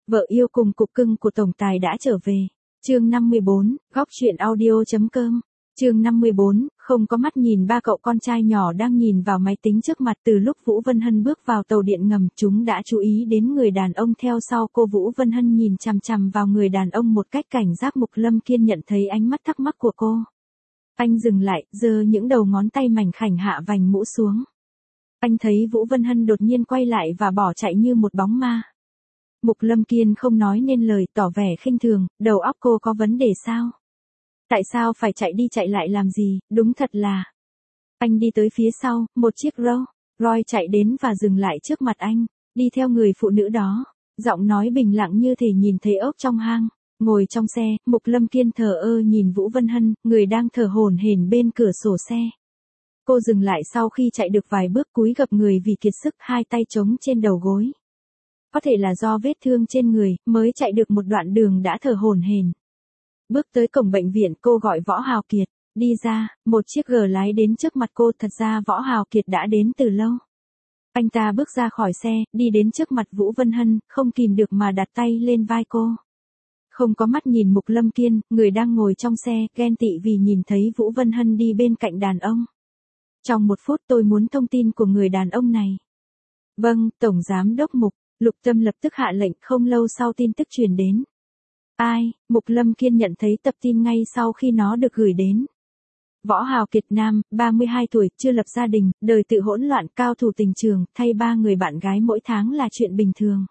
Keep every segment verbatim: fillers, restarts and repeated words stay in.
Vợ yêu cùng cục cưng của tổng tài đã trở về. Chương năm mươi bốn, góc truyện audio.com. Chương năm mươi bốn, không có mắt nhìn ba cậu con trai nhỏ đang nhìn vào máy tính trước mặt. Từ lúc Vũ Vân Hân bước vào tàu điện ngầm, chúng đã chú ý đến người đàn ông theo sau cô. Vũ Vân Hân nhìn chằm chằm vào người đàn ông một cách cảnh giác. Mục Lâm Kiên nhận thấy ánh mắt thắc mắc của cô. Anh dừng lại, giơ những đầu ngón tay mảnh khảnh hạ vành mũ xuống. Anh thấy Vũ Vân Hân đột nhiên quay lại và bỏ chạy như một bóng ma. Mục Lâm Kiên không nói nên lời, tỏ vẻ khinh thường, đầu óc cô có vấn đề sao? Tại sao phải chạy đi chạy lại làm gì, đúng thật là... Anh đi tới phía sau, một chiếc Rolls Royce chạy đến và dừng lại trước mặt anh, đi theo người phụ nữ đó, giọng nói bình lặng như thể nhìn thấy ốc trong hang. Ngồi trong xe, Mục Lâm Kiên thờ ơ nhìn Vũ Vân Hân, người đang thở hổn hển bên cửa sổ xe. Cô dừng lại sau khi chạy được vài bước, cúi gập người vì kiệt sức, hai tay chống trên đầu gối. Có thể là do vết thương trên người, mới chạy được một đoạn đường đã thở hổn hển. Bước tới cổng bệnh viện, cô gọi Võ Hào Kiệt, đi ra, một chiếc G lái đến trước mặt cô. Thật ra Võ Hào Kiệt đã đến từ lâu. Anh ta bước ra khỏi xe, đi đến trước mặt Vũ Vân Hân, không kìm được mà đặt tay lên vai cô. Không có mắt nhìn Mục Lâm Kiên, người đang ngồi trong xe, ghen tị vì nhìn thấy Vũ Vân Hân đi bên cạnh đàn ông. Trong một phút tôi muốn thông tin của người đàn ông này. Vâng, Tổng Giám Đốc Mục. Lục Tâm lập tức hạ lệnh. Không lâu sau tin tức truyền đến. Ai? Mục Lâm Kiên nhận thấy tập tin ngay sau khi nó được gửi đến. Võ Hào Kiệt, nam, ba mươi hai tuổi, chưa lập gia đình, đời tự hỗn loạn, cao thủ tình trường, thay ba người bạn gái mỗi tháng là chuyện bình thường.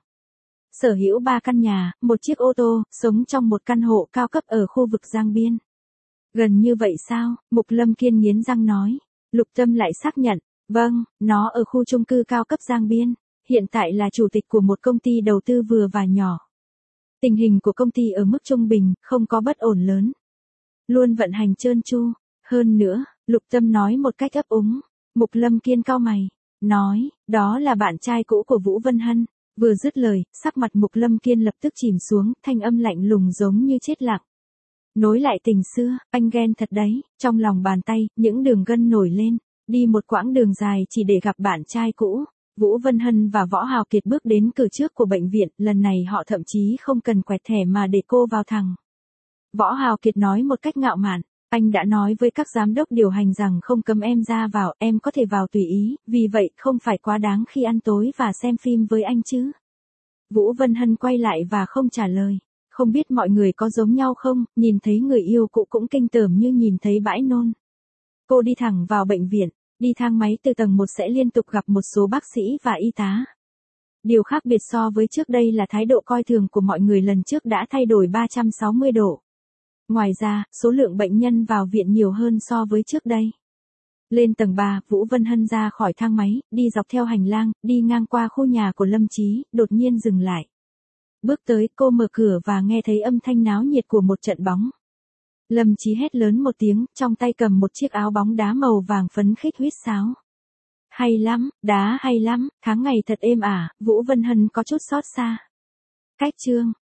Sở hữu ba căn nhà, một chiếc ô tô, sống trong một căn hộ cao cấp ở khu vực Giang Biên. Gần như vậy sao? Mục Lâm Kiên nghiến răng nói. Lục Tâm lại xác nhận. Vâng, nó ở khu chung cư cao cấp Giang Biên. Hiện tại là chủ tịch của một công ty đầu tư vừa và nhỏ. Tình hình của công ty ở mức trung bình, không có bất ổn lớn. Luôn vận hành trơn tru. Hơn nữa, Lục Tâm nói một cách ấp úng. Mục Lâm Kiên cau mày. Nói, đó là bạn trai cũ của Vũ Vân Hân. Vừa dứt lời, sắc mặt Mục Lâm Kiên lập tức chìm xuống, thanh âm lạnh lùng giống như chết lặng. Nối lại tình xưa, anh ghen thật đấy. Trong lòng bàn tay, những đường gân nổi lên. Đi một quãng đường dài chỉ để gặp bạn trai cũ. Vũ Vân Hân và Võ Hào Kiệt bước đến cửa trước của bệnh viện, lần này họ thậm chí không cần quẹt thẻ mà để cô vào thẳng. Võ Hào Kiệt nói một cách ngạo mạn, anh đã nói với các giám đốc điều hành rằng không cấm em ra vào, em có thể vào tùy ý, vì vậy không phải quá đáng khi ăn tối và xem phim với anh chứ. Vũ Vân Hân quay lại và không trả lời. Không biết mọi người có giống nhau không, nhìn thấy người yêu cũ cũng kinh tởm như nhìn thấy bãi nôn. Cô đi thẳng vào bệnh viện. Đi thang máy từ tầng một sẽ liên tục gặp một số bác sĩ và y tá. Điều khác biệt so với trước đây là thái độ coi thường của mọi người lần trước đã thay đổi ba trăm sáu mươi độ. Ngoài ra, số lượng bệnh nhân vào viện nhiều hơn so với trước đây. Lên tầng ba, Vũ Vân Hân ra khỏi thang máy, đi dọc theo hành lang, đi ngang qua khu nhà của Lâm Chí, đột nhiên dừng lại. Bước tới, cô mở cửa và nghe thấy âm thanh náo nhiệt của một trận bóng. Lâm Chí hét lớn một tiếng, trong tay cầm một chiếc áo bóng đá màu vàng phấn khích huýt sáo. Hay lắm, đá hay lắm, tháng ngày thật êm ả. Vũ Vân Hân có chút xót xa. Cách chương.